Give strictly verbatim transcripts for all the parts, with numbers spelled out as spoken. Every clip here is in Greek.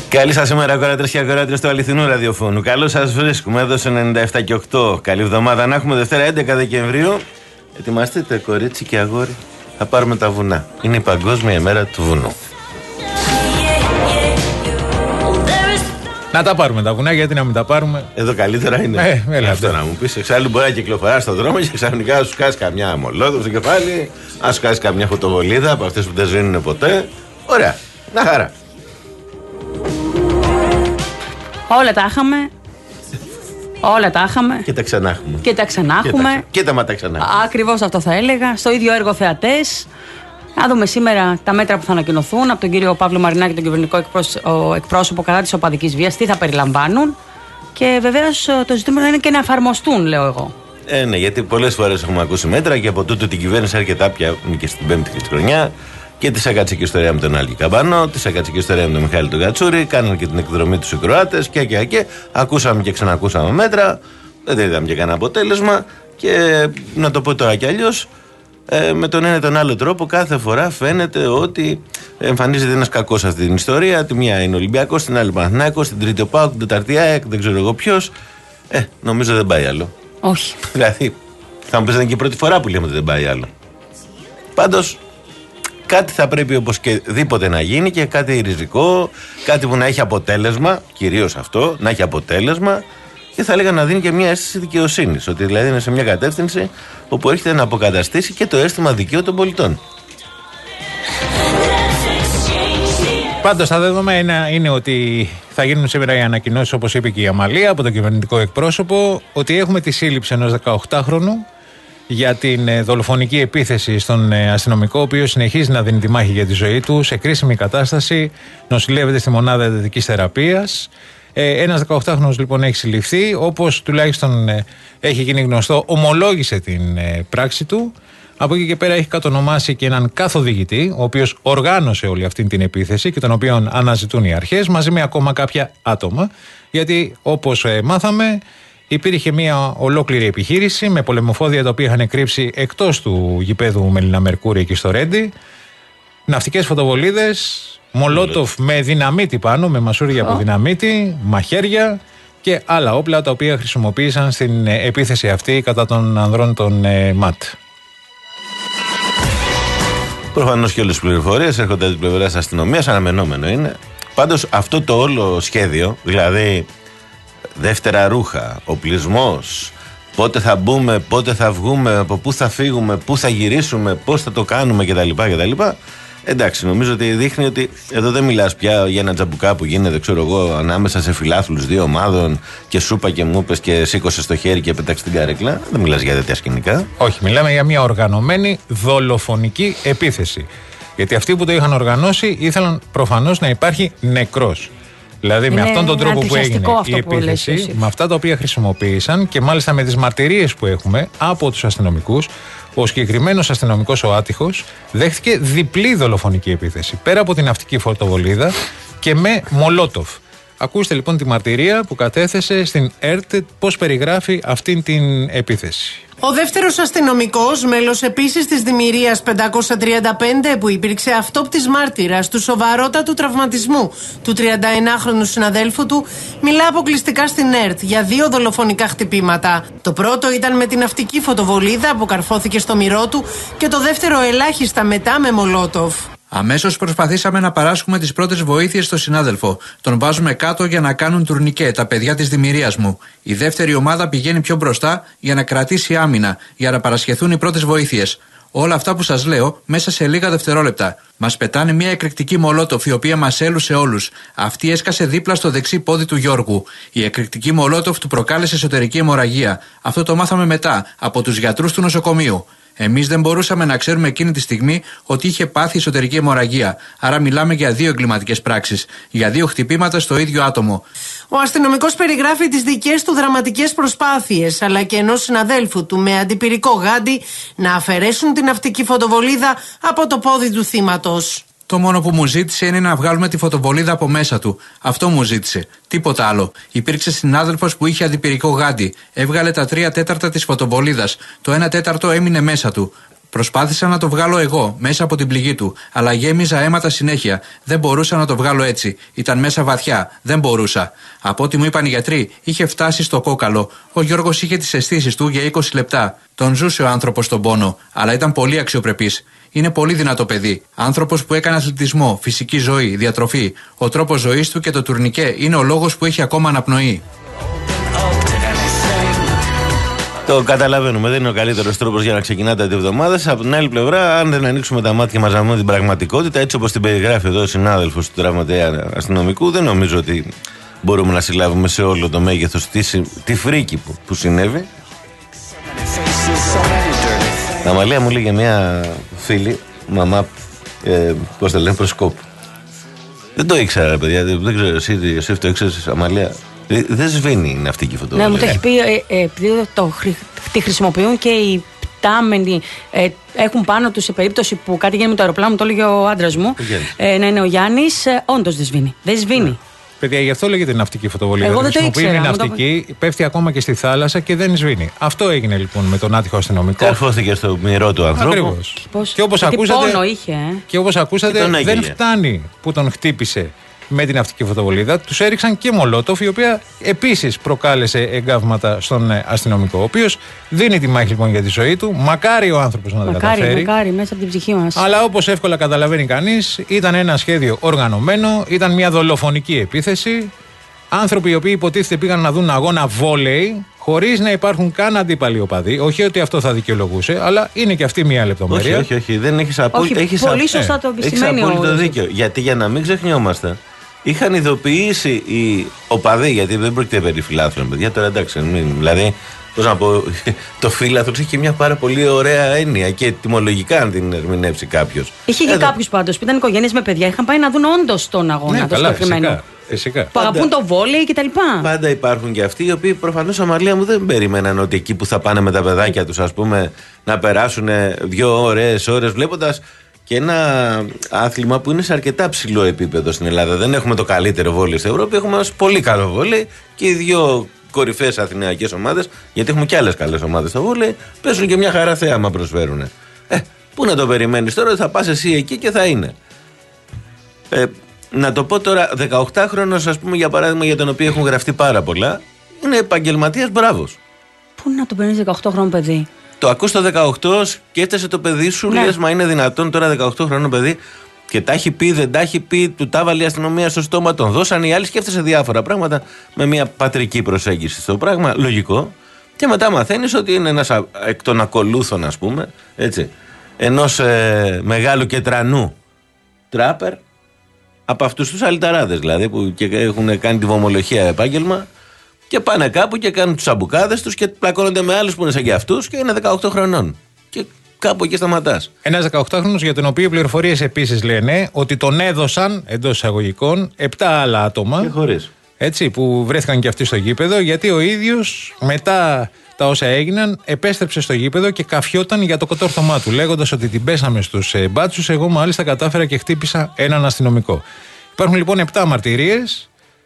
Καλή σας ημέρα, κοράτρες και κοράτρες του αληθινού ραδιοφώνου. Καλώς σας βρίσκουμε εδώ στο ενενήντα επτά και οκτώ. Καλή εβδομάδα να έχουμε, Δευτέρα έντεκα Δεκεμβρίου. Ετοιμαστείτε, κορίτσι και αγόρι. Θα πάρουμε τα βουνά. Είναι η Παγκόσμια ημέρα του βουνού. Να τα πάρουμε τα βουνά, γιατί να μην τα πάρουμε. Εδώ καλύτερα είναι. Ε, έλα, αυτό να μου πεις. Εξάλλου μπορεί να κυκλοφοράς στον δρόμο και ξαφνικά να σου κάσει καμιά μολόδο στο κεφάλι, να σου κάσει καμιά φωτοβολίδα από αυτές που δεν σβήνουν ποτέ. Ωραία. Να χαρά. Όλα τα είχαμε. Όλα τα είχαμε. Και τα ξανάχουμε. Και τα ξανάχουμε. Και τα μα τα ξανάχουμε. Ακριβώς αυτό θα έλεγα. Στο ίδιο έργο θεατές. Να δούμε σήμερα τα μέτρα που θα ανακοινωθούν από τον κύριο Παύλο Μαρινάκη, τον κυβερνητικό εκπρόσωπο κατά της οπαδικής βίας, τι θα περιλαμβάνουν. Και βεβαίως το ζητούμενο είναι και να εφαρμοστούν, λέω εγώ. Ε, ναι, γιατί πολλές φορές έχουμε ακούσει μέτρα και από τούτο την κυβέρνηση αρκετά πια και στην πέμπτη χρονιά. Και τη έκατσε και ιστορία με τον Άλκη Καμπανό, τη έκατσε και ιστορία με τον Μιχάλη τον Κατσούρη. Κάνανε και την εκδρομή του οι Κροάτες και, και, και. Ακούσαμε και ξανακούσαμε μέτρα. Δεν είδαμε και κανένα αποτέλεσμα. Και να το πω τώρα κι αλλιώς, ε, με τον ένα ή τον άλλο τρόπο, κάθε φορά φαίνεται ότι εμφανίζεται ένας κακός σε αυτή την ιστορία. Τη μία είναι Ολυμπιακός, την άλλη Παναθηναϊκός, την τρίτη ο ΠΑΟΚ, την τετάρτη ΑΕΚ, δεν ξέρω εγώ ποιος. Ε, νομίζω δεν πάει άλλο. Όχι. Δηλαδή, θα μου πεις, είναι και η πρώτη φορά που λέμε ότι δεν πάει άλλο. Πάντως, κάτι θα πρέπει οπωσδήποτε να γίνει και κάτι ριζικό, κάτι που να έχει αποτέλεσμα, κυρίως αυτό, να έχει αποτέλεσμα και θα έλεγα να δίνει και μια αίσθηση δικαιοσύνης. Ότι δηλαδή είναι σε μια κατεύθυνση όπου έρχεται να αποκαταστήσει και το αίσθημα δικαίου των πολιτών. Πάντως τα δεδομένα είναι ότι θα γίνουν σήμερα οι ανακοινώσεις, όπως είπε και η Αμαλία από τον κυβερνητικό εκπρόσωπο, ότι έχουμε τη σύλληψη ενός δεκαοκτάχρονου για την δολοφονική επίθεση στον αστυνομικό, ο οποίος συνεχίζει να δίνει τη μάχη για τη ζωή του σε κρίσιμη κατάσταση, νοσηλεύεται στη μονάδα εντατικής θεραπείας. Ε, ένας δεκαοκτάχρονος λοιπόν έχει συλληφθεί, όπως τουλάχιστον ε, έχει γίνει γνωστό, ομολόγησε την ε, πράξη του. Από εκεί και πέρα έχει κατονομάσει και έναν καθοδηγητή, ο οποίος οργάνωσε όλη αυτή την επίθεση και τον οποίον αναζητούν οι αρχές, μαζί με ακόμα κάποια άτομα, γιατί όπως ε, μάθαμε, υπήρχε μια ολόκληρη επιχείρηση με πολεμοφόδια τα οποία είχαν κρύψει εκτός του γηπέδου Μελίνα Μερκούρη εκεί στο Ρέντι. Ναυτικές φωτοβολίδες, μολότοφ με δυναμίτη πάνω, με μασούρια από δυναμίτη, μαχαίρια και άλλα όπλα τα οποία χρησιμοποίησαν στην επίθεση αυτή κατά των ανδρών των ε, ΜΑΤ. Προφανώς και όλες τις πληροφορίες έρχονται από την πλευρά της αστυνομίας, αναμενόμενο είναι. Πάντως αυτό το όλο σχέδιο, δηλαδή δεύτερα ρούχα, οπλισμός, πότε θα μπούμε, πότε θα βγούμε, από πού θα φύγουμε, πού θα γυρίσουμε, πώς θα το κάνουμε κτλ. κτλ. Εντάξει, νομίζω ότι δείχνει ότι εδώ δεν μιλάς πια για ένα τζαμπουκά που γίνεται, ξέρω εγώ, ανάμεσα σε φιλάθλους δύο ομάδων και σούπα και μου πες και σήκωσε στο χέρι και πέταξε την καρέκλα. Δεν μιλάς για τέτοια σκηνικά. Όχι, μιλάμε για μια οργανωμένη δολοφονική επίθεση. Γιατί αυτοί που το είχαν οργανώσει ήθελαν προφανώς να υπάρχει νεκρός. Δηλαδή είναι με αυτόν τον τρόπο που έγινε η επίθεση, με αυτά τα οποία χρησιμοποίησαν και μάλιστα με τις μαρτυρίες που έχουμε από τους αστυνομικούς, ο συγκεκριμένος αστυνομικός, ο άτυχος, δέχτηκε διπλή δολοφονική επίθεση. Πέρα από την ναυτική φωτοβολίδα και με μολότοφ. Ακούστε λοιπόν τη μαρτυρία που κατέθεσε στην ΕΡΤ, πώς περιγράφει αυτήν την επίθεση. Ο δεύτερος αστυνομικός, μέλος επίσης της Δημηρίας πεντακόσια τριάντα πέντε, που υπήρξε αυτόπτης μάρτυρας του σοβαρότατου τραυματισμού του τριανταενάχρονου συναδέλφου του, μιλά αποκλειστικά στην ΕΡΤ για δύο δολοφονικά χτυπήματα. Το πρώτο ήταν με την ναυτική φωτοβολίδα που καρφώθηκε στο μυρό του και το δεύτερο ελάχιστα μετά με μολότοφ. Αμέσως προσπαθήσαμε να παράσχουμε τις πρώτες βοήθειες στον συνάδελφο. Τον βάζουμε κάτω για να κάνουν τουρνικέ τα παιδιά της Δημηρίας μου. Η δεύτερη ομάδα πηγαίνει πιο μπροστά για να κρατήσει άμυνα, για να παρασχεθούν οι πρώτες βοήθειες. Όλα αυτά που σας λέω μέσα σε λίγα δευτερόλεπτα. Μας πετάνε μια εκρηκτική μολότοφ η οποία μας έλουσε όλους. Αυτή έσκασε δίπλα στο δεξί πόδι του Γιώργου. Η εκρηκτική μολότοφ του προκάλεσε εσωτερική αιμορραγία. Αυτό το μάθαμε μετά από τους γιατρούς του νοσοκομείου. Εμείς δεν μπορούσαμε να ξέρουμε εκείνη τη στιγμή ότι είχε πάθει εσωτερική αιμορραγία. Άρα μιλάμε για δύο εγκληματικές πράξεις. Για δύο χτυπήματα στο ίδιο άτομο. Ο αστυνομικός περιγράφει τις δικές του δραματικές προσπάθειες, αλλά και ενός συναδέλφου του με αντιπυρικό γάντι να αφαιρέσουν την ναυτική φωτοβολίδα από το πόδι του θύματος. Το μόνο που μου ζήτησε είναι να βγάλουμε τη φωτοβολίδα από μέσα του. Αυτό μου ζήτησε. Τίποτα άλλο. Υπήρξε συνάδελφος που είχε αντιπυρικό γάντι. Έβγαλε τα τρία τέταρτα της φωτοβολίδας. Το ένα τέταρτο έμεινε μέσα του. Προσπάθησα να το βγάλω εγώ μέσα από την πληγή του, αλλά γέμιζα αίματα συνέχεια. Δεν μπορούσα να το βγάλω έτσι. Ήταν μέσα βαθιά. Δεν μπορούσα. Από ό,τι μου είπαν οι γιατροί, είχε φτάσει στο κόκαλο. Ο Γιώργος είχε τις αισθήσεις του για είκοσι λεπτά. Τον ζούσε ο άνθρωπος τον πόνο, αλλά ήταν πολύ αξιοπρεπής. Είναι πολύ δυνατό παιδί. Άνθρωπος που έκανε αθλητισμό, φυσική ζωή, διατροφή. Ο τρόπος ζωής του και το τουρνικέ είναι ο λόγος που έχει ακόμα αναπνοή. Το καταλαβαίνουμε, δεν είναι ο καλύτερος τρόπος για να ξεκινάτε τη εβδομάδα. Από την άλλη πλευρά, αν δεν ανοίξουμε τα μάτια μας να δούμε την πραγματικότητα, έτσι όπως την περιγράφει εδώ ο συνάδελφος του τραυματία αστυνομικού, δεν νομίζω ότι μπορούμε να συλλάβουμε σε όλο το μέγεθος τη, τη φρίκη που, που συνέβη. Αμαλία μου λέγε μια φίλη, μαμά, ε, πώς τα λένε, προσκόπου. Δεν το ήξερα, παιδιά, δεν ξέρω εσύ, εσύ το ήξερες, Αμαλία. Δεν σβήνει η ναυτική φωτοβολία. Ναι, μου το έχει πει, ε, ε, επειδή το, τη χρησιμοποιούν και οι πτάμενοι ε, έχουν πάνω τους σε περίπτωση που κάτι γίνει με το αεροπλάνο, μου το έλεγε ο άντρας μου. Ε, να είναι ο Γιάννης, ε, όντως δεν σβήνει. Δεν σβήνει. Ναι. Παιδιά, γι' αυτό λέγεται ναυτική φωτοβολία. Εγώ δεν το ήξερα. Η ναυτική το... πέφτει ακόμα και στη θάλασσα και δεν σβήνει. Αυτό έγινε λοιπόν με τον άτυχο αστυνομικό. Καρφώθηκε στο μυρό του ανθρώπου. Ακριβώς. Πώς... Και όπως ακούσατε, πόνο είχε, ε? και όπως ακούσατε και δεν φτάνει που τον χτύπησε με την ναυτική φωτοβολίδα, τους έριξαν και μολότοφ, η οποία επίσης προκάλεσε εγκάβματα στον αστυνομικό, ο οποίος δίνει τη μάχη λοιπόν για τη ζωή του. Μακάρι ο άνθρωπος να τα καταφέρει. Μακάρι, μέσα από την ψυχή μας. Αλλά όπως εύκολα καταλαβαίνει κανείς, ήταν ένα σχέδιο οργανωμένο, ήταν μια δολοφονική επίθεση. Άνθρωποι οι οποίοι υποτίθεται πήγαν να δουν αγώνα βόλεϊ, χωρίς να υπάρχουν καν αντίπαλοι οπαδοί. Όχι ότι αυτό θα δικαιολογούσε, αλλά είναι και αυτή μια λεπτομέρεια. Όχι, όχι, όχι. Δεν έχεις απόλυτα. Όχι, πολύ σωστά το επισημαίνει. Έχεις απόλυτο δίκιο. Γιατί για να μην ξεχνιόμαστε, είχαν ειδοποιήσει οι οπαδοί, γιατί δεν πρόκειται περί φιλάθλων, παιδιά. Τώρα εντάξει, μην, δηλαδή, πώς να πω, το φίλαθλος έχει και μια πάρα πολύ ωραία έννοια και τιμολογικά, αν την ερμηνεύσει κάποιος. Είχε και κάποιους πάντως που ήταν οικογένειες με παιδιά, είχαν πάει να δουν όντως τον αγώνα, ναι, το συγκεκριμένο. Φυσικά. Που αγαπούν το βόλεϊ κτλ. Πάντα υπάρχουν και αυτοί οι οποίοι προφανώς, Αμαλία μου, δεν περίμεναν ότι εκεί που θα πάνε με τα παιδάκια τους, ας πούμε, να περάσουν δύο ωραίες ώρες βλέποντας και ένα άθλημα που είναι σε αρκετά ψηλό επίπεδο στην Ελλάδα. Δεν έχουμε το καλύτερο βόλεϊ στην Ευρώπη, έχουμε ένα πολύ καλό βόλεϊ και οι δύο κορυφαίες αθηναϊκές ομάδες, γιατί έχουμε και άλλες καλές ομάδες στο βόλεϊ, παίζουν και μια χαρά θέαμα προσφέρουν. Ε, πού να το περιμένεις τώρα, θα πας εσύ εκεί και θα είναι. Ε, να το πω τώρα, δεκαοκτάχρονος, ας πούμε, για παράδειγμα, για τον οποίο έχουν γραφτεί πάρα πολλά, είναι επαγγελματίας μπράβος. Πού να το παίρνεις δεκαοκτάχρονο παιδί. Το ακούς το δεκαοκτώ και έφτασε το παιδί σου, ναι. Λες, μα είναι δυνατόν τώρα δεκαοκτάχρονο παιδί και τα έχει πει, δεν τα έχει πει, του τα βάλει η αστυνομία στο στόμα, τον δώσαν οι άλλοι, σκέφτεσαι διάφορα πράγματα με μια πατρική προσέγγιση στο πράγμα, λογικό. Και μετά μαθαίνεις ότι είναι ένας εκ των ακολούθων, ας πούμε, έτσι, ενός ε, μεγάλου και τρανού τράπερ, από αυτούς τους αλυταράδες δηλαδή, που και έχουν κάνει τη βομολογία επάγγελμα. Και πάνε κάπου και κάνουν τους αμπουκάδες τους και πλακώνονται με άλλους που είναι σαν και αυτούς και είναι δεκαοκτώ χρονών. Και κάπου εκεί σταματάς. Ένας δεκαοκτάχρονος για τον οποίο οι πληροφορίες επίσης λένε ότι τον έδωσαν εντός εισαγωγικών επτά άλλα άτομα. Και χωρίς. Έτσι, που βρέθηκαν και αυτοί στο γήπεδο, γιατί ο ίδιος μετά τα όσα έγιναν επέστρεψε στο γήπεδο και καφιόταν για το κοτόρθωμά του, λέγοντας ότι την πέσαμε στους ε, μπάτσους. Εγώ μάλιστα κατάφερα και χτύπησα έναν αστυνομικό. Υπάρχουν λοιπόν επτά μαρτυρίες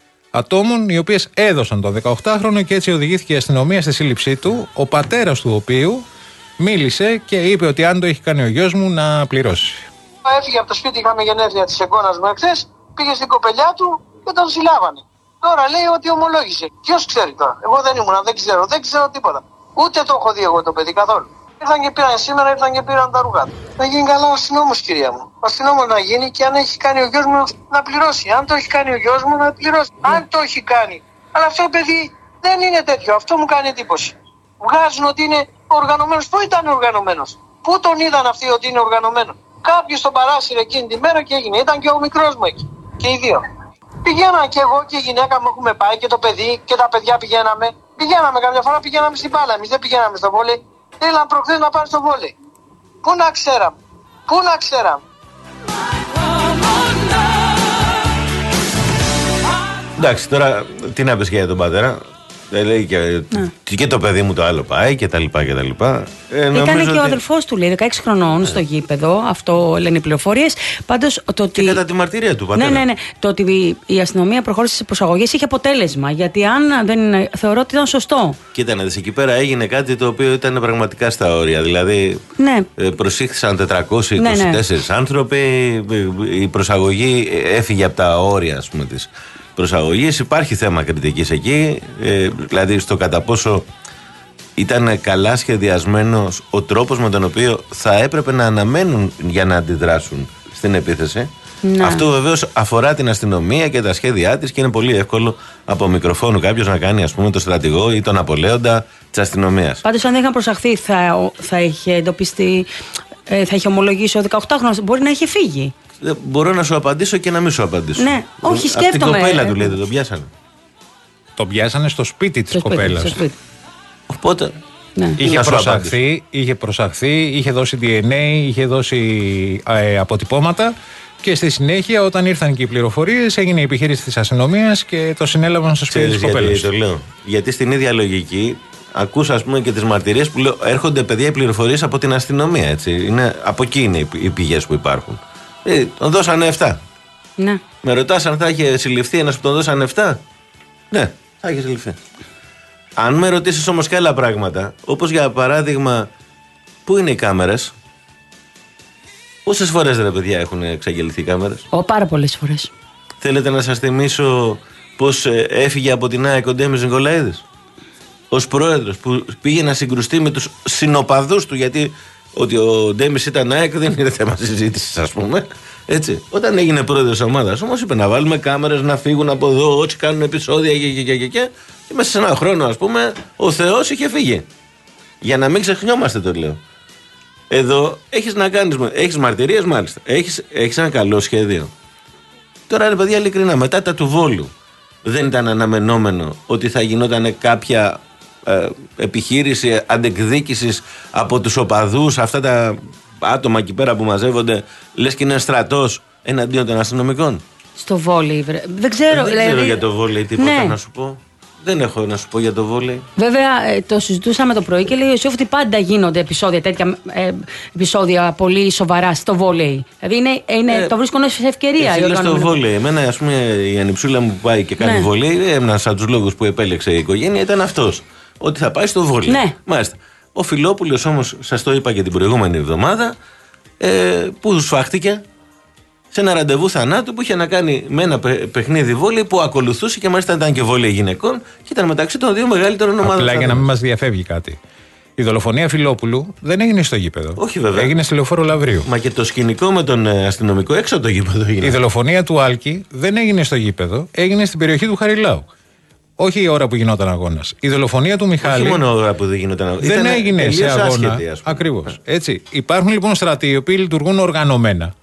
ατόμων οι οποίες έδωσαν το δεκαοκτάχρονο και έτσι οδηγήθηκε η αστυνομία στη σύλληψή του, ο πατέρας του οποίου μίλησε και είπε ότι αν το έχει κάνει ο γιος μου να πληρώσει. Έφυγε από το σπίτι, είχαμε γενέθλια της εγγόνας μου εχθές, πήγε στην κοπελιά του και τον συλλάβανε. Τώρα λέει ότι ομολόγησε. Ποιος ξέρει τώρα. Εγώ δεν ήμουνα, δεν ξέρω, δεν ξέρω τίποτα. Ούτε το έχω δει εγώ το παιδί καθόλου. Ήρθαν και πήραν σήμερα, ήρθαν και πήραν τα ρούχα του. Να γίνει καλά ο αστυνόμος, κυρία μου. Ο αστυνόμος να γίνει και αν έχει κάνει ο γιος μου να πληρώσει. Αν το έχει κάνει ο γιος μου να πληρώσει. Mm. Αν το έχει κάνει. Αλλά αυτό παιδί δεν είναι τέτοιο. Αυτό μου κάνει εντύπωση. Βγάζουν ότι είναι οργανωμένος. Πού ήταν οργανωμένος. Πού τον είδαν αυτοί ότι είναι οργανωμένο. Κάποιος τον παράσυρε εκείνη τη μέρα και έγινε. Ήταν και ο μικρός μου εκεί. Και οι δύο. Πηγαίνα και εγώ και η γυναίκα μου έχουμε πάει και το παιδί και τα παιδιά πηγαίναμε. Πηγαίναμε κάποια φορά, πηγαίναμε στην μπάλα. Εμείς δεν πηγαίναμε στο βόλεϊ. Θέλαν προχθές να πάνε στο βόλεϊ. Πού να ξέραμε. Πού να ξέραμε. Εντάξει, τώρα τι να πεις για τον πατέρα. Λέει και, ναι. και το παιδί μου το άλλο πάει και τα λοιπά και τα λοιπά. Ε, Ήταν και ότι... ο αδελφός του, λέει, δεκαέξι χρονών ναι. στο γήπεδο. Αυτό λένε οι πληροφορίες. Πάντως το ότι. Και κατά τη μαρτυρία του πατέρα. Ναι, ναι, ναι. Το ότι η αστυνομία προχώρησε σε προσαγωγές είχε αποτέλεσμα. Γιατί αν δεν είναι, θεωρώ ότι ήταν σωστό. Κοίτα να δεις, εκεί πέρα έγινε κάτι το οποίο ήταν πραγματικά στα όρια. Δηλαδή ναι. προσήχθησαν τετρακόσιοι είκοσι τέσσερις ναι, ναι. άνθρωποι. Η προσαγωγή έφυγε από τα όρια, ας πούμε, της προσαγωγής. Υπάρχει θέμα κριτικής εκεί, ε, δηλαδή στο κατά πόσο ήταν καλά σχεδιασμένος ο τρόπος με τον οποίο θα έπρεπε να αναμένουν για να αντιδράσουν στην επίθεση. Να. Αυτό βεβαίως αφορά την αστυνομία και τα σχέδιά της και είναι πολύ εύκολο από μικροφόνου κάποιος να κάνει, ας πούμε, τον στρατηγό ή τον απολέοντα της αστυνομίας. Πάντως, αν δεν είχαν προσαχθεί, θα, θα είχε εντοπιστεί, ε, θα είχε ομολογήσει ο δεκαοκτάχρονος, μπορεί να είχε φύγει. Μπορώ να σου απαντήσω και να μην σου απαντήσω. Ναι, όχι, σκέφτομαι. Από την κοπέλα του λέει, δεν τον πιάσανε. Τον πιάσανε στο σπίτι της κοπέλας. Οπότε. Ναι. Είχε, προσαχθεί, είχε προσαχθεί, είχε δώσει ντι εν έι, είχε δώσει ε, αποτυπώματα και στη συνέχεια, όταν ήρθαν και οι πληροφορίες, έγινε η επιχείρηση της αστυνομίας και το συνέλαβαν στο σπίτι της κοπέλας. Γιατί το λέω. Γιατί στην ίδια λογική. Ακούς, ας πούμε, και τις μαρτυρίες που λέω, έρχονται παιδιά οι πληροφορίες από την αστυνομία. Έτσι. Είναι, από εκεί είναι οι πηγές που υπάρχουν. Ε, τον δώσανε εφτά. Ναι. Με ρωτάς αν θα είχε συλληφθεί ένας που τον δώσανε εφτά. Ναι, θα είχε συλληφθεί. Αν με ρωτήσεις όμως και άλλα πράγματα, όπως για παράδειγμα, πού είναι οι κάμερες, πόσες φορές ρε παιδιά έχουν εξαγγελθεί οι κάμερες? Ω, πάρα πολλές φορές. Θέλετε να σας θυμίσω πώς έφυγε από την ΑΕΚ ο Ντέμις Νικολαίδης ως πρόεδρος, που πήγε να συγκρουστεί με τους συνοπαδούς του, γιατί ότι ο Ντέμις ήταν ΑΕΚ δεν είναι θέμα συζήτησης, ας πούμε. Έτσι. Όταν έγινε πρόεδρος της ομάδας όμως είπε να βάλουμε κάμερες να φύγουν από εδώ, όσοι κάνουν επεισόδια και, και, και, και, και, και μέσα σε ένα χρόνο, ας πούμε, ο Θεός είχε φύγει. Για να μην ξεχνιόμαστε, το λέω. Εδώ έχεις να κάνεις, έχεις μαρτυρίες μάλιστα, έχεις, έχεις ένα καλό σχέδιο. Τώρα ρε παιδιά, ειλικρινά, μετά τα του Βόλου δεν ήταν αναμενόμενο ότι θα γινόταν κάποια ε, επιχείρηση αντεκδίκησης από τους οπαδούς, αυτά τα άτομα εκεί πέρα που μαζεύονται, λες και είναι στρατός εναντίον των αστυνομικών? Στο βόλεϊ, δεν ξέρω. Δεν δηλαδή... ξέρω για το βόλεϊ τίποτα ναι. να σου πω. Δεν έχω να σου πω για το βόλεϊ. Βέβαια, το συζητούσαμε το πρωί και λέει ο Ιωσήφ ότι πάντα γίνονται επεισόδια, τέτοια ε, επεισόδια πολύ σοβαρά στο βόλεϊ. Δηλαδή είναι, είναι, ε, το βρίσκουν σε ευκαιρία. Εσύ λες το βόλεϊ. Εμένα, ας πούμε, η ανιψούλα μου που πάει και κάνει ναι. βόλεϊ, ένας από τους λόγους που επέλεξε η οικογένεια ήταν αυτός. Ότι θα πάει στο βόλεϊ. Ναι. Μάλιστα. Ο Φιλόπουλος όμως, σας το είπα και την προηγούμενη εβδομάδα, ε, που σφάχτηκε σε ένα ραντεβού θανάτου που είχε να κάνει με ένα παιχνίδι βόλεϊ που ακολουθούσε και μάλιστα ήταν και βόλεϊ γυναικών και ήταν μεταξύ των δύο μεγαλύτερων ομάδων. Απλά για να μην μας διαφεύγει κάτι. Η δολοφονία Φιλόπουλου δεν έγινε στο γήπεδο. Όχι βέβαια. Έγινε στη Λεωφόρο Λαβρίου. Μα και το σκηνικό με τον αστυνομικό έξω από το γήπεδο έγινε. Η δολοφονία του Άλκη δεν έγινε στο γήπεδο, έγινε στην περιοχή του Χαριλάου. Όχι η ώρα που γινόταν αγώνας. Η δολοφονία του Μιχάλη. Όχι μόνο η ώρα που δεν γινόταν αγώνας. Δεν έγινε σε αγώνα. Ακριβώς. Έτσι. Υπάρχουν λοιπόν στρατοί οι οποίοι λειτουργούν οργανωμένα.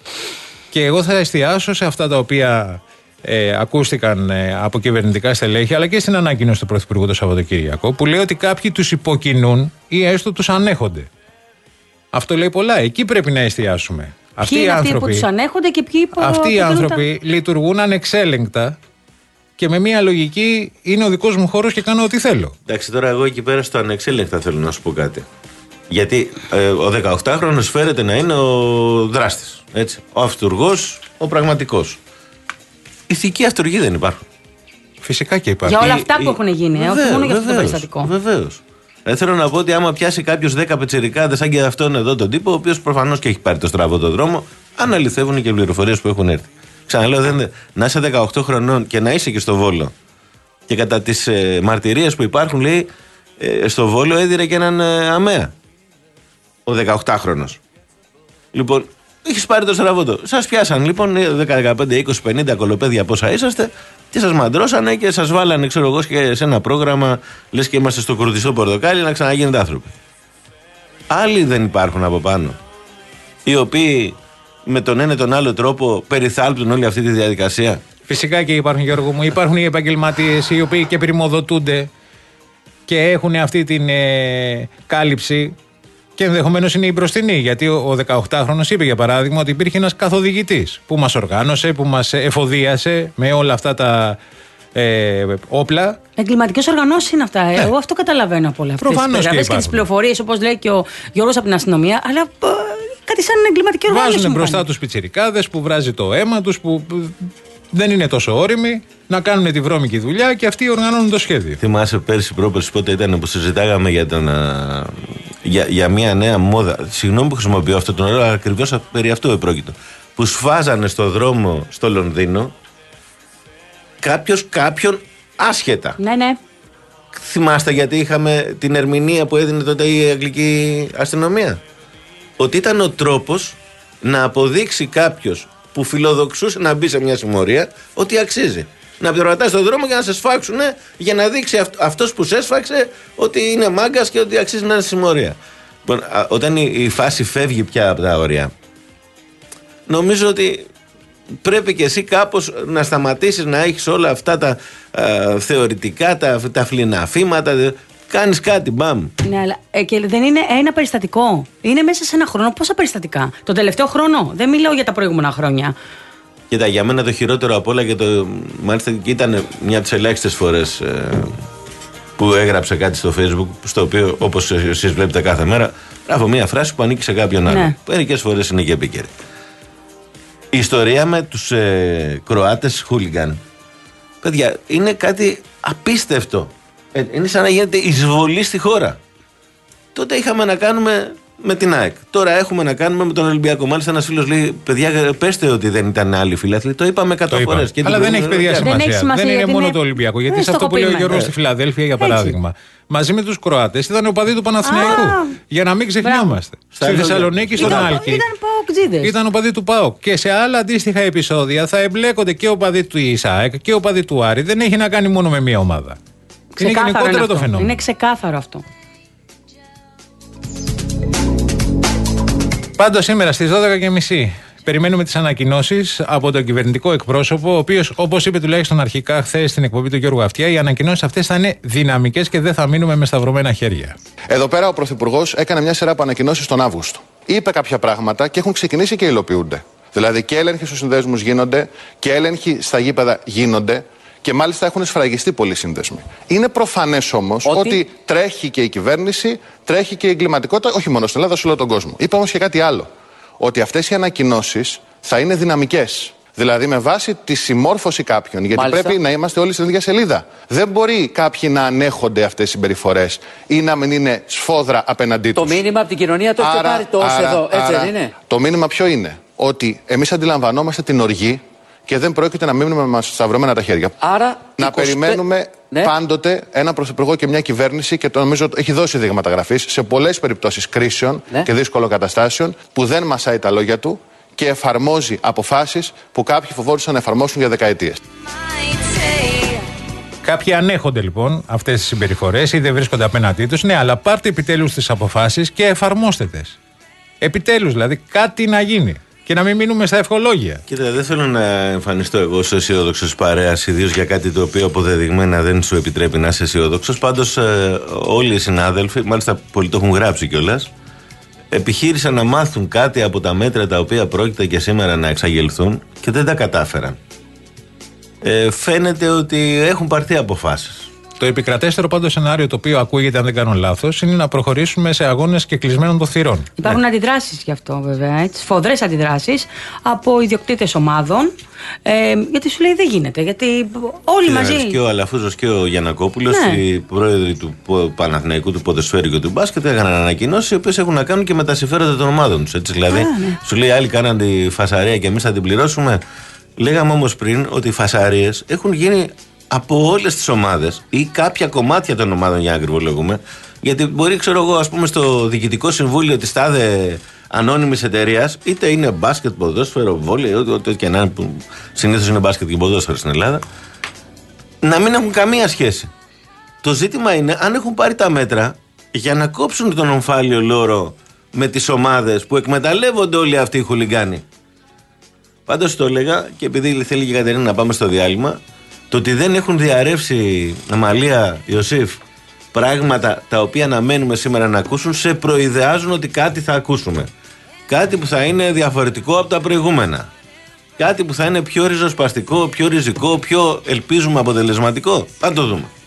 Και εγώ θα εστιάσω σε αυτά τα οποία ε, ακούστηκαν ε, από κυβερνητικά στελέχη, αλλά και στην ανακοίνωση του Πρωθυπουργού το Σαββατοκύριακο, που λέει ότι κάποιοι τους υποκινούν ή έστω τους ανέχονται. Αυτό λέει πολλά. Εκεί πρέπει να εστιάσουμε. Αυτοί ποιοι είναι αυτοί που τους ανέχονται και ποιοι που αυτοί οι άνθρωποι λειτουργούν ανεξέλεγκτα και με μια λογική είναι ο δικός μου χώρος και κάνω ό,τι θέλω. Εντάξει, τώρα εγώ εκεί πέρα στο ανεξέλεγκτα θέλω να σου πω κάτι. Γιατί ε, ο δεκαοκτάχρονος φέρεται να είναι ο δράστης. Έτσι. Ο αυτουργός, ο πραγματικός. Ηθικοί αυτουργοί δεν υπάρχουν. Φυσικά και υπάρχουν. Για όλα αυτά η, που έχουν γίνει, βεβαίως, όχι μόνο για αυτό το περιστατικό. Βεβαίως. Ε, θέλω να πω ότι άμα πιάσει κάποιος δέκα πετσερικάδες σαν και αυτόν εδώ τον τύπο, ο οποίος προφανώς και έχει πάρει το στραβό το δρόμο, αν αληθεύουν και πληροφορίες που έχουν έρθει. Ξαναλέω, δεν, να είσαι δεκαοκτώ χρονών και να είσαι και στο Βόλο. Και κατά τις ε, μαρτυρίες που υπάρχουν, λέει, ε, στο Βόλο έδιρε και έναν ε, αμαία. Ο δεκαοκτάχρονος. Λοιπόν, έχεις πάρει το στραβότο. Σας πιάσαν λοιπόν δέκα, δεκαπέντε, είκοσι, πενήντα κολοπέδια πόσα είσαστε και σας μαντρώσανε και σας βάλανε, ξέρω εγώ, και σε ένα πρόγραμμα, λες και είμαστε στο κουρδιστό πορτοκάλι, να ξαναγίνετε άνθρωποι. Άλλοι δεν υπάρχουν από πάνω, οι οποίοι με τον ένα τον άλλο τρόπο περιθάλπτουν όλη αυτή τη διαδικασία. Φυσικά και υπάρχουν, Γιώργο μου, υπάρχουν οι επαγγελματίες οι οποίοι και πρημοδοτούνται και έχουν αυτή την ε, κάλυψη. Και ενδεχομένως είναι η μπροστινή, γιατί ο δεκαοκτάχρονος είπε για παράδειγμα ότι υπήρχε ένας καθοδηγητής που μας οργάνωσε, που μας εφοδίασε με όλα αυτά τα ε, όπλα. Εγκληματικές οργανώσεις είναι αυτά. Ναι. Εγώ αυτό καταλαβαίνω από όλα αυτά. Προφανώς και, και τις πληροφορίες, όπως λέει και ο Γιώργος από την αστυνομία, αλλά ε, κάτι σαν εγκληματική οργάνωση. Βάζουν μπροστά τους πιτσιρικάδες που βράζει το αίμα τους, που δεν είναι τόσο όριμοι, να κάνουν τη βρώμικη δουλειά και αυτοί οργανώνουν το σχέδιο. Θυμάσαι πέρσι πρόπερσι πότε ήταν που συζητάγαμε για, τον, για, για μια νέα μόδα. Συγγνώμη που χρησιμοποιώ αυτόν τον όρο, αλλά ακριβώς περί αυτού επρόκειτο. Που σφάζανε στο δρόμο στο Λονδίνο κάποιος κάποιον άσχετα. Ναι, ναι. Θυμάστε γιατί είχαμε την ερμηνεία που έδινε τότε η αγγλική αστυνομία? Ότι ήταν ο τρόπος να αποδείξει κάποιος που φιλοδοξούσε να μπει σε μια συμμορία ότι αξίζει. Να περπατάει στον δρόμο για να σε σφάξουν, για να δείξει αυ- αυτός που σε έσφαξε ότι είναι μάγκας και ότι αξίζει να είναι συμμορία. Λοιπόν, α, όταν η, η φάση φεύγει πια από τα όρια, νομίζω ότι πρέπει και εσύ κάπως να σταματήσεις να έχεις όλα αυτά τα α, θεωρητικά, τα, τα φλιναφήματα. Κάνεις κάτι, μπαμ. Ναι, αλλά ε, και δεν είναι ένα περιστατικό. Είναι μέσα σε ένα χρόνο. Πόσα περιστατικά? Τον τελευταίο χρόνο. Δεν μιλάω για τα προηγούμενα χρόνια. Κοίτα, για μένα το χειρότερο απ' όλα και το. Μάλιστα και ήταν μια από τις ελάχιστες φορές ε, που έγραψε κάτι στο Facebook, στο οποίο, όπως εσείς βλέπετε κάθε μέρα, γράφω μια φράση που ανήκει σε κάποιον άλλο. Ναι. Μερικές φορές είναι και επίκαιρη. Η ιστορία με τους ε, Κροάτες χούλιγκαν, παιδιά, είναι κάτι απίστευτο. Ε, είναι σαν να γίνεται εισβολή στη χώρα. Τότε είχαμε να κάνουμε με την ΑΕΚ. Τώρα έχουμε να κάνουμε με τον Ολυμπιακό. Μάλιστα, ένας φίλος λέει: παιδιά, πέστε ότι δεν ήταν άλλοι φιλάθλοι. Το είπαμε εκατό φορές. Αλλά δεν έχει παιδιά σημασία. Δεν, σημασία. Δεν είναι μόνο είναι... το Ολυμπιακό. Γιατί σε αυτό που λέει ο Γιώργος στη Φιλαδέλφια, για παράδειγμα, έτσι, μαζί με τους Κροάτες ήταν ο παδί του Παναθηναϊκού. Για να μην ξεχνιόμαστε. Στη Θεσσαλονίκη, στον Άλκη. Ήταν ο παδί του ΠΑΟΚ. Και σε άλλα αντίστοιχα επεισόδια θα εμπλέκονται και ο παδί του ΙΣΑΕΚ και ο παδί του Άρη. Δεν έχει να κάνει μόνο με μία ομάδα. Είναι γενικότερο το φαινόμενο. Είναι ξεκάθαρο αυτό. Πάντως σήμερα στις δώδεκα και μισή περιμένουμε τις ανακοινώσεις από τον κυβερνητικό εκπρόσωπο, ο οποίος, όπως είπε τουλάχιστον αρχικά χθες στην εκπομπή του Γιώργου Αυτιά, οι ανακοινώσεις αυτές θα είναι δυναμικές και δεν θα μείνουμε με σταυρωμένα χέρια. Εδώ πέρα ο Πρωθυπουργός έκανε μια σειρά από ανακοινώσεις τον Αύγουστο. Είπε κάποια πράγματα και έχουν ξεκινήσει και υλοποιούνται. Δηλαδή και έλεγχοι στους συνδέσμους γίνονται και έλεγχοι στα γήπεδα γίνονται. Και μάλιστα έχουν σφραγιστεί πολλοί σύνδεσμοι. Είναι προφανές όμως ότι... ότι τρέχει και η κυβέρνηση, τρέχει και η εγκληματικότητα, όχι μόνο στην Ελλάδα, σε όλο τον κόσμο. Είπα όμως και κάτι άλλο. Ότι αυτές οι ανακοινώσεις θα είναι δυναμικές. Δηλαδή με βάση τη συμμόρφωση κάποιων. Γιατί μάλιστα πρέπει να είμαστε όλοι στην ίδια σελίδα. Δεν μπορεί κάποιοι να ανέχονται αυτές τις συμπεριφορές ή να μην είναι σφόδρα απέναντί τους. Το μήνυμα από την κοινωνία το έχει πάρει τόσο εδώ. Έτσι άρα, δεν είναι? Το μήνυμα ποιο είναι? Ότι εμείς αντιλαμβανόμαστε την οργή. Και δεν πρόκειται να μείνουμε με σταυρωμένα τα χέρια. Άρα, να είκοσι... περιμένουμε ναι. πάντοτε ένα πρωθυπουργό και μια κυβέρνηση, και το νομίζω έχει δώσει δείγματα γραφής σε πολλές περιπτώσεις κρίσεων ναι. και δύσκολων καταστάσεων, που δεν μασάει τα λόγια του και εφαρμόζει αποφάσεις που κάποιοι φοβόντουσαν να εφαρμόσουν για δεκαετίες. Κάποιοι ανέχονται λοιπόν αυτές τις συμπεριφορές ή δεν βρίσκονται απέναντί τους. Ναι, αλλά πάρτε επιτέλους τις αποφάσεις και εφαρμόστε τις. Επιτέλους, δηλαδή κάτι να γίνει. Και να μην μείνουμε στα ευχολόγια. Κοίτα, δεν θέλω να εμφανιστώ εγώ ως αισιόδοξος παρέας, ιδίως για κάτι το οποίο αποδεδειγμένα δεν σου επιτρέπει να είσαι αισιόδοξος. Πάντως, ε, όλοι οι συνάδελφοι, μάλιστα πολλοί το έχουν γράψει κιόλας, επιχείρησαν να μάθουν κάτι από τα μέτρα τα οποία πρόκειται και σήμερα να εξαγγελθούν και δεν τα κατάφεραν. Ε, φαίνεται ότι έχουν πάρθει αποφάσεις. Το επικρατέστερο πάντως σενάριο, το οποίο ακούγεται, αν δεν κάνω λάθος, είναι να προχωρήσουμε σε αγώνες και κλεισμένων των θυρών. Υπάρχουν ναι. αντιδράσεις γι' αυτό, βέβαια. Σφοδρές αντιδράσεις από ιδιοκτήτες ομάδων. Ε, γιατί σου λέει δεν γίνεται. Γιατί όλοι και μαζί. Και ο Αλαφούζος και ο Γιαννακόπουλος, ναι. οι πρόεδροι του Παναθηναϊκού, του ποδοσφαίρου και του μπάσκετ, έκαναν ανακοινώσεις οι οποίες έχουν να κάνουν και με τα συμφέροντα των ομάδων τους. Έτσι, δηλαδή, Α, ναι. σου λέει άλλοι κάναν τη φασαρία και εμείς θα την πληρώσουμε. Λέγαμε όμως πριν ότι οι φασαρίες έχουν γίνει από όλες τις ομάδες ή κάποια κομμάτια των ομάδων, για να ακριβολογούμε. Γιατί μπορεί, ξέρω εγώ, ας πούμε, στο διοικητικό συμβούλιο της τάδε ανώνυμης εταιρείας, είτε είναι μπάσκετ, ποδόσφαιρο, βόλεϊ, ό,τι και να είναι, που συνήθως είναι μπάσκετ και ποδόσφαιρο στην Ελλάδα, να μην έχουν καμία σχέση. Το ζήτημα είναι αν έχουν πάρει τα μέτρα για να κόψουν τον ομφάλιο λόρο με τις ομάδες που εκμεταλλεύονται όλοι αυτοί οι χουλιγκάνοι. Πάντως το έλεγα, και επειδή θέλει και η Κατερίνα να πάμε στο διάλειμμα, το ότι δεν έχουν διαρρεύσει, Αμαλία, Ιωσήφ, πράγματα τα οποία αναμένουμε σήμερα να ακούσουν, σε προειδεάζουν ότι κάτι θα ακούσουμε. Κάτι που θα είναι διαφορετικό από τα προηγούμενα. Κάτι που θα είναι πιο ριζοσπαστικό, πιο ριζικό, πιο ελπίζουμε αποτελεσματικό. Θα το δούμε.